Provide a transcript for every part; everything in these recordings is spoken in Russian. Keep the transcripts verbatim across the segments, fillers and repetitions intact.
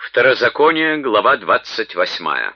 Второзаконие, глава двадцать восьмая.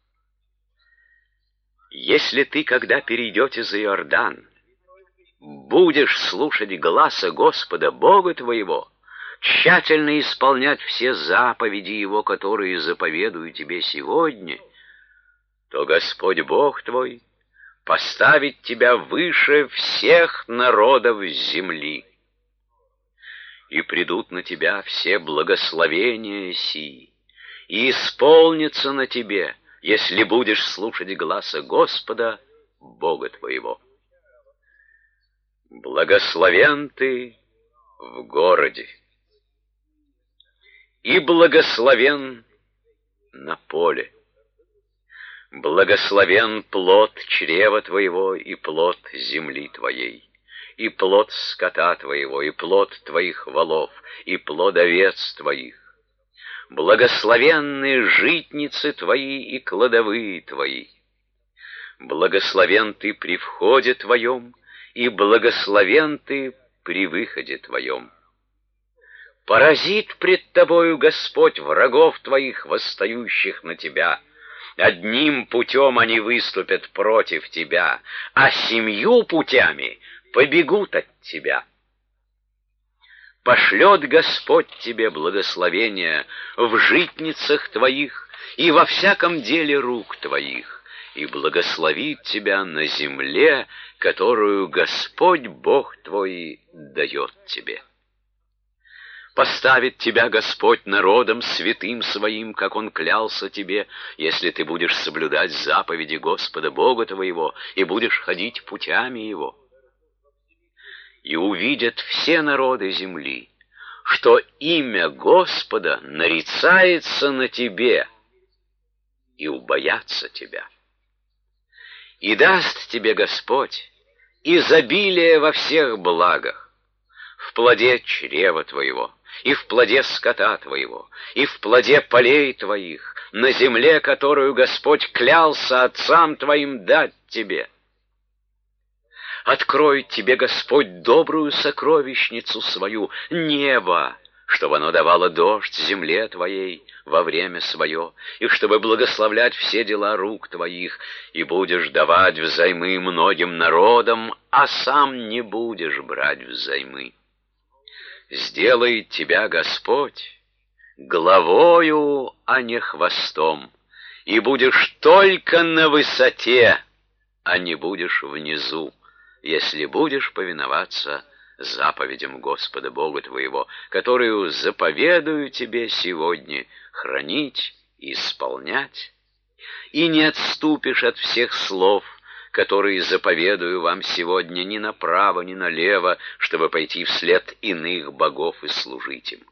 Если ты, когда перейдете за Иордан, будешь слушать гласа Господа Бога твоего, тщательно исполнять все заповеди Его, которые заповедую тебе сегодня, то Господь Бог твой поставит тебя выше всех народов земли. И придут на тебя все благословения сии, и исполнится на тебе, если будешь слушать гласа Господа, Бога твоего. Благословен ты в городе, и благословен на поле. Благословен плод чрева твоего и плод земли твоей, и плод скота твоего, и плод твоих волов, и плод овец твоих. Благословенны житницы твои и кладовые твои. Благословен ты при входе твоем, и благословен ты при выходе твоем. Поразит пред тобою Господь врагов твоих, восстающих на тебя. Одним путем они выступят против тебя, а семью путями побегут от тебя. Пошлет Господь тебе благословение в житницах твоих и во всяком деле рук твоих, и благословит тебя на земле, которую Господь Бог твой дает тебе. Поставит тебя Господь народом святым своим, как Он клялся тебе, если ты будешь соблюдать заповеди Господа Бога твоего и будешь ходить путями Его. И увидят все народы земли, что имя Господа нарицается на тебе, и убоятся тебя. И даст тебе Господь изобилие во всех благах, в плоде чрева твоего, и в плоде скота твоего, и в плоде полей твоих, на земле, которую Господь клялся отцам твоим дать тебе. Откроет тебе Господь добрую сокровищницу свою, небо, чтобы оно давало дождь земле твоей во время свое, и чтобы благословлять все дела рук твоих, и будешь давать взаймы многим народам, а сам не будешь брать взаймы. Сделает тебя Господь главою, а не хвостом, и будешь только на высоте, а не будешь внизу, если будешь повиноваться заповедям Господа Бога твоего, которую заповедую тебе сегодня хранить и исполнять, и не отступишь от всех слов, которые заповедую вам сегодня ни направо, ни налево, чтобы пойти вслед иных богов и служить им.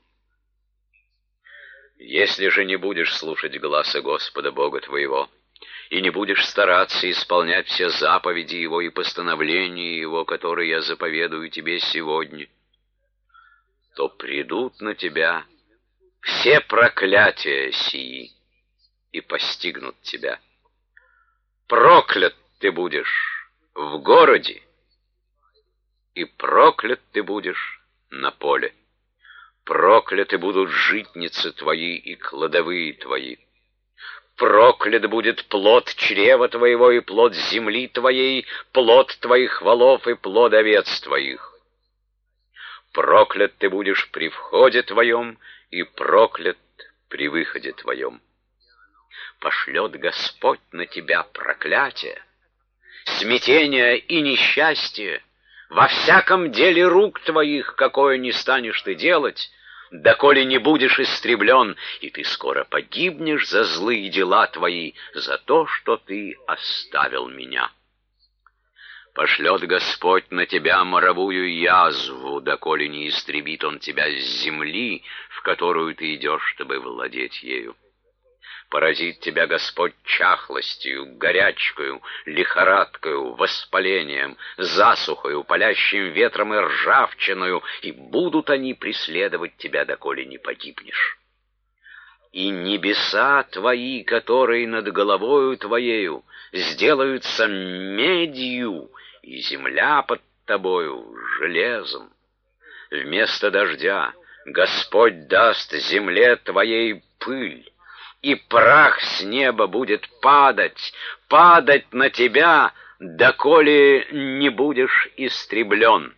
Если же не будешь слушать гласа Господа Бога твоего, и не будешь стараться исполнять все заповеди Его и постановления Его, которые я заповедую тебе сегодня, то придут на тебя все проклятия сии и постигнут тебя. Проклят ты будешь в городе, и проклят ты будешь на поле. Прокляты будут житницы твои и кладовые твои. Проклят будет плод чрева твоего и плод земли твоей, плод твоих волов и плод овец твоих. Проклят ты будешь при входе твоем, и проклят при выходе твоем. Пошлет Господь на тебя проклятие, смятение и несчастье во всяком деле рук твоих, какое не станешь ты делать, доколе не будешь истреблен, и ты скоро погибнешь за злые дела твои, за то, что ты оставил меня. Пошлет Господь на тебя моровую язву, доколе не истребит Он тебя с земли, в которую ты идешь, чтобы владеть ею. Поразит тебя Господь чахлостью, горячкою, лихорадкою, воспалением, засухою, палящим ветром и ржавчиною, и будут они преследовать тебя, доколе не погибнешь. И небеса твои, которые над головою твоею, сделаются медью, и земля под тобою железом. Вместо дождя Господь даст земле твоей пыль, и прах с неба будет падать, падать на тебя, доколе не будешь истреблен.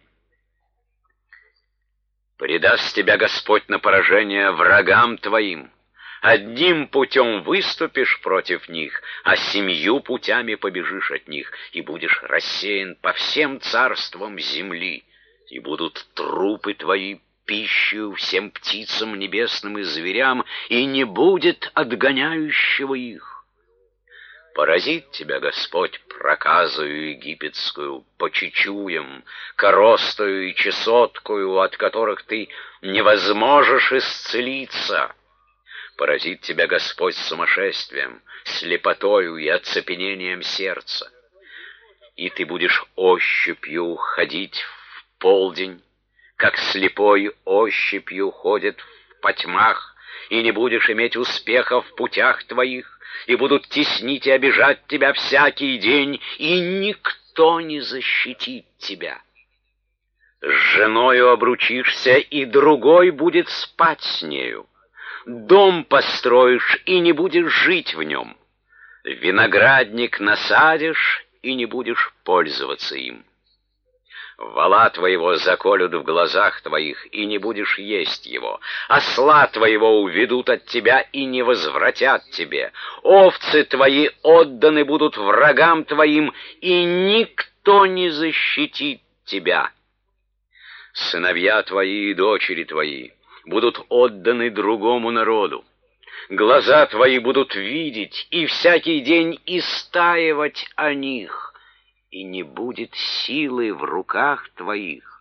Предаст тебя Господь на поражение врагам твоим. Одним путем выступишь против них, а семью путями побежишь от них, и будешь рассеян по всем царствам земли, и будут трупы твои пищей всем птицам небесным и зверям, и не будет отгоняющего их. Поразит тебя Господь проказою египетскую, по чечуям, коростою и чесоткою, от которых ты не возможешь исцелиться. Поразит тебя Господь сумасшествием, слепотою и оцепенением сердца. И ты будешь ощупью ходить в полдень, как слепой ощупью ходит в потьмах, и не будешь иметь успеха в путях твоих, и будут теснить и обижать тебя всякий день, и никто не защитит тебя. С женою обручишься, и другой будет спать с нею. Дом построишь, и не будешь жить в нем. Виноградник насадишь, и не будешь пользоваться им. Вола твоего заколют в глазах твоих, и не будешь есть его. Осла твоего уведут от тебя и не возвратят тебе. Овцы твои отданы будут врагам твоим, и никто не защитит тебя. Сыновья твои и дочери твои будут отданы другому народу. Глаза твои будут видеть и всякий день истаивать о них, и не будет силы в руках твоих.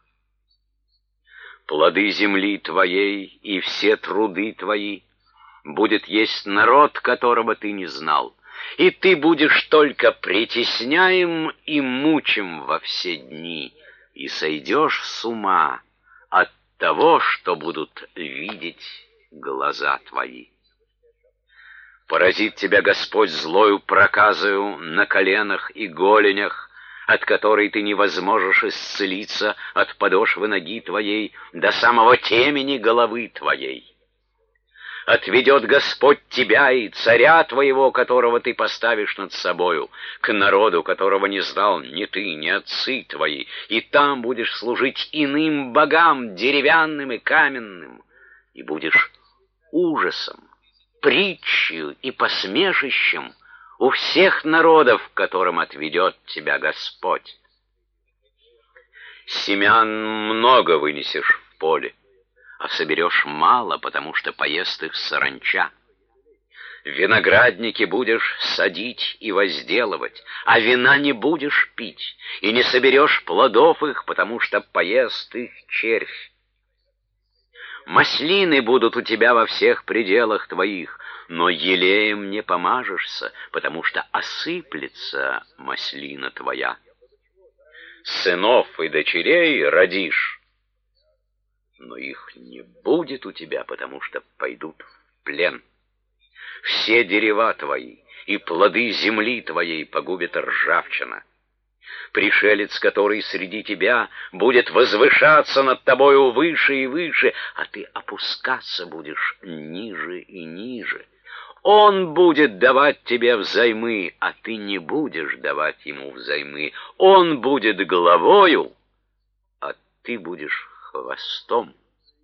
Плоды земли твоей и все труды твои будет есть народ, которого ты не знал, и ты будешь только притесняем и мучим во все дни, и сойдешь с ума от того, что будут видеть глаза твои. Поразит тебя Господь злою проказою на коленах и голенях, от которой ты не возможешь исцелиться от подошвы ноги твоей до самого темени головы твоей. Отведет Господь тебя и царя твоего, которого ты поставишь над собою, к народу, которого не знал ни ты, ни отцы твои, и там будешь служить иным богам, деревянным и каменным, и будешь ужасом, притчей и посмешищем у всех народов, которым отведет тебя Господь. Семян много вынесешь в поле, а соберешь мало, потому что поест их саранча. Виноградники будешь садить и возделывать, а вина не будешь пить, и не соберешь плодов их, потому что поест их червь. Маслины будут у тебя во всех пределах твоих, но елеем не помажешься, потому что осыплется маслина твоя. Сынов и дочерей родишь, но их не будет у тебя, потому что пойдут в плен. Все дерева твои и плоды земли твоей погубит ржавчина. Пришелец, который среди тебя, будет возвышаться над тобою выше и выше, а ты опускаться будешь ниже и ниже. Он будет давать тебе взаймы, а ты не будешь давать ему взаймы. Он будет головою, а ты будешь хвостом.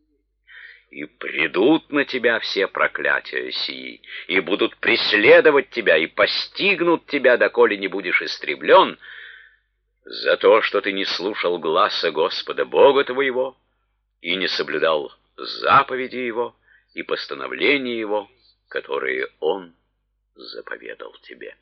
И придут на тебя все проклятия сии, и будут преследовать тебя, и постигнут тебя, доколе не будешь истреблен, за то, что ты не слушал гласа Господа Бога твоего, и не соблюдал заповеди Его и постановления Его, которые Он заповедал тебе.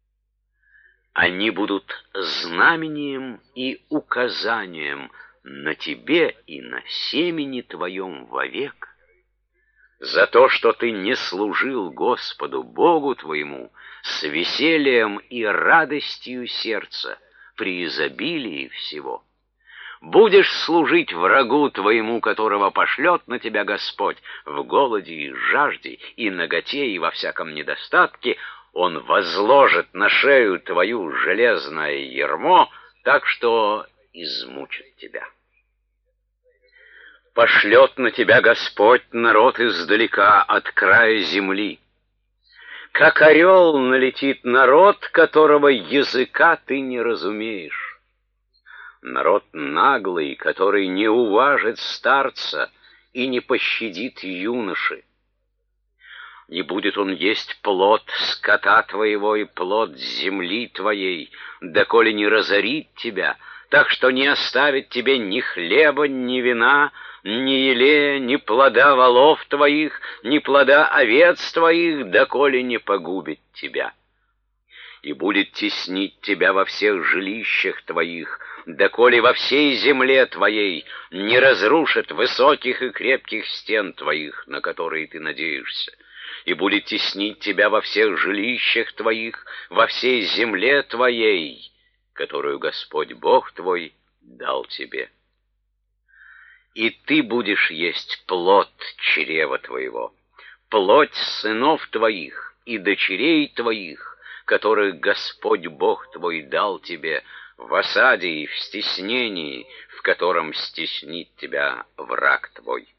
Они будут знамением и указанием на тебе и на семени твоем вовек, за то, что ты не служил Господу Богу твоему с весельем и радостью сердца при изобилии всего. Будешь служить врагу твоему, которого пошлет на тебя Господь в голоде и жажде, и наготе, и во всяком недостатке. Он возложит на шею твою железное ярмо, так что измучит тебя. Пошлет на тебя Господь народ издалека, от края земли. Как орел налетит народ, которого языка ты не разумеешь. Народ наглый, который не уважит старца и не пощадит юноши. Не будет он есть плод скота твоего и плод земли твоей, доколе не разорит тебя, так что не оставит тебе ни хлеба, ни вина, ни елея, ни плода волов твоих, ни плода овец твоих, доколе не погубит тебя. И будет теснить тебя во всех жилищах твоих, доколе во всей земле твоей не разрушит высоких и крепких стен твоих, на которые ты надеешься. И будет теснить тебя во всех жилищах твоих, во всей земле твоей, которую Господь Бог твой дал тебе. И ты будешь есть плод чрева твоего, плоть сынов твоих и дочерей твоих, которых Господь Бог твой дал тебе в осаде и в стеснении, в котором стеснит тебя враг твой.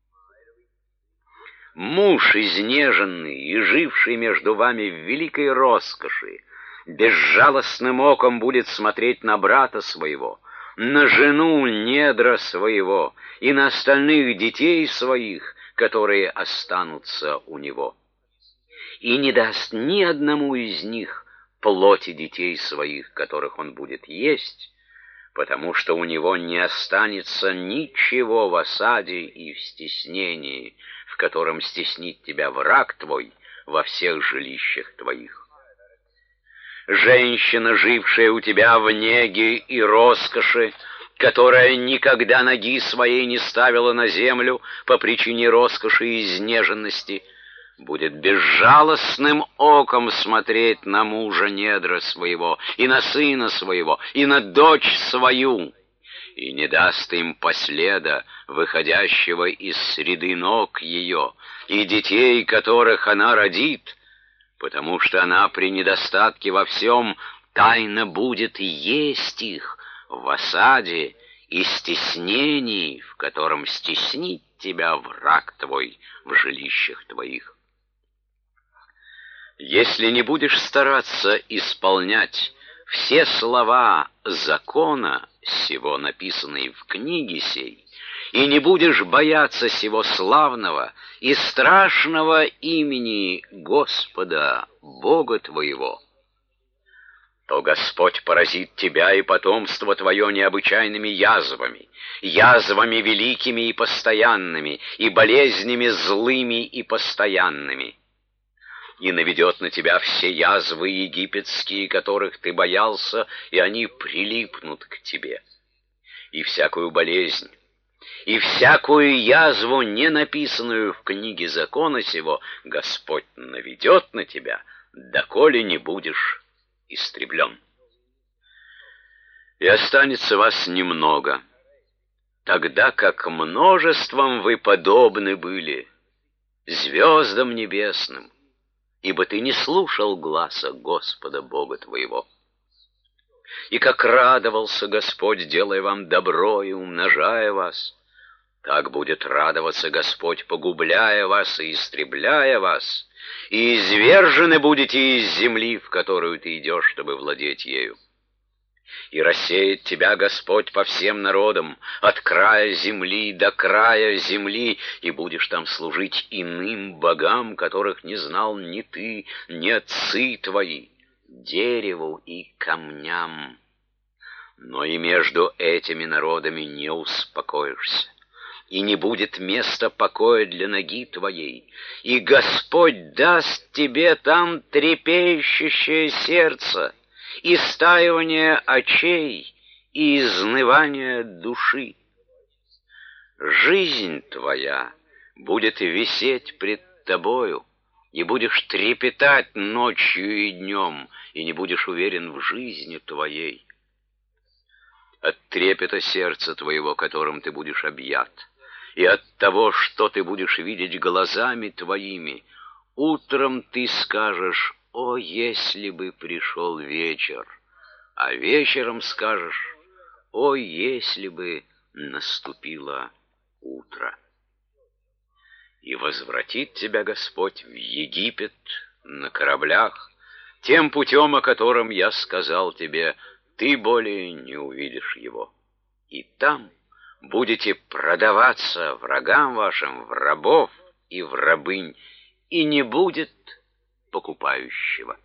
Муж изнеженный и живший между вами в великой роскоши, безжалостным оком будет смотреть на брата своего, на жену недра своего и на остальных детей своих, которые останутся у него. И не даст ни одному из них плоти детей своих, которых он будет есть, потому что у него не останется ничего в осаде и в стеснении, в котором стеснит тебя враг твой во всех жилищах твоих. Женщина, жившая у тебя в неге и роскоши, которая никогда ноги своей не ставила на землю по причине роскоши и изнеженности, будет безжалостным оком смотреть на мужа недра своего, и на сына своего, и на дочь свою, и не даст им последа, выходящего из среды ног ее, и детей, которых она родит, потому что она при недостатке во всем тайно будет есть их в осаде и стеснении, в котором стеснит тебя враг твой в жилищах твоих. Если не будешь стараться исполнять все слова закона сего, написанные в книге сей, и не будешь бояться сего славного и страшного имени Господа Бога твоего, то Господь поразит тебя и потомство твое необычайными язвами, язвами великими и постоянными, и болезнями злыми и постоянными. И наведет на тебя все язвы египетские, которых ты боялся, и они прилипнут к тебе. И всякую болезнь, и всякую язву, не написанную в книге закона сего, Господь наведет на тебя, доколе не будешь истреблен. И останется вас немного, тогда как множеством вы подобны были звездам небесным, ибо ты не слушал гласа Господа Бога твоего. И как радовался Господь, делая вам добро и умножая вас, так будет радоваться Господь, погубляя вас и истребляя вас, и извержены будете из земли, в которую ты идешь, чтобы владеть ею. И рассеет тебя Господь по всем народам, от края земли до края земли, и будешь там служить иным богам, которых не знал ни ты, ни отцы твои, дереву и камням. Но и между этими народами не успокоишься, и не будет места покоя для ноги твоей, и Господь даст тебе там трепещущее сердце, и стаивание очей, и изнывание души. Жизнь твоя будет висеть пред тобою, и будешь трепетать ночью и днем, и не будешь уверен в жизни твоей. От трепета сердца твоего, которым ты будешь объят, и от того, что ты будешь видеть глазами твоими, утром ты скажешь: «О, если бы пришел вечер!» А вечером скажешь: «О, если бы наступило утро. И возвратит тебя Господь в Египет на кораблях, тем путем, о котором я сказал тебе, ты более не увидишь его. И там будете продаваться врагам вашим в рабов и в рабынь, и не будет покупающего.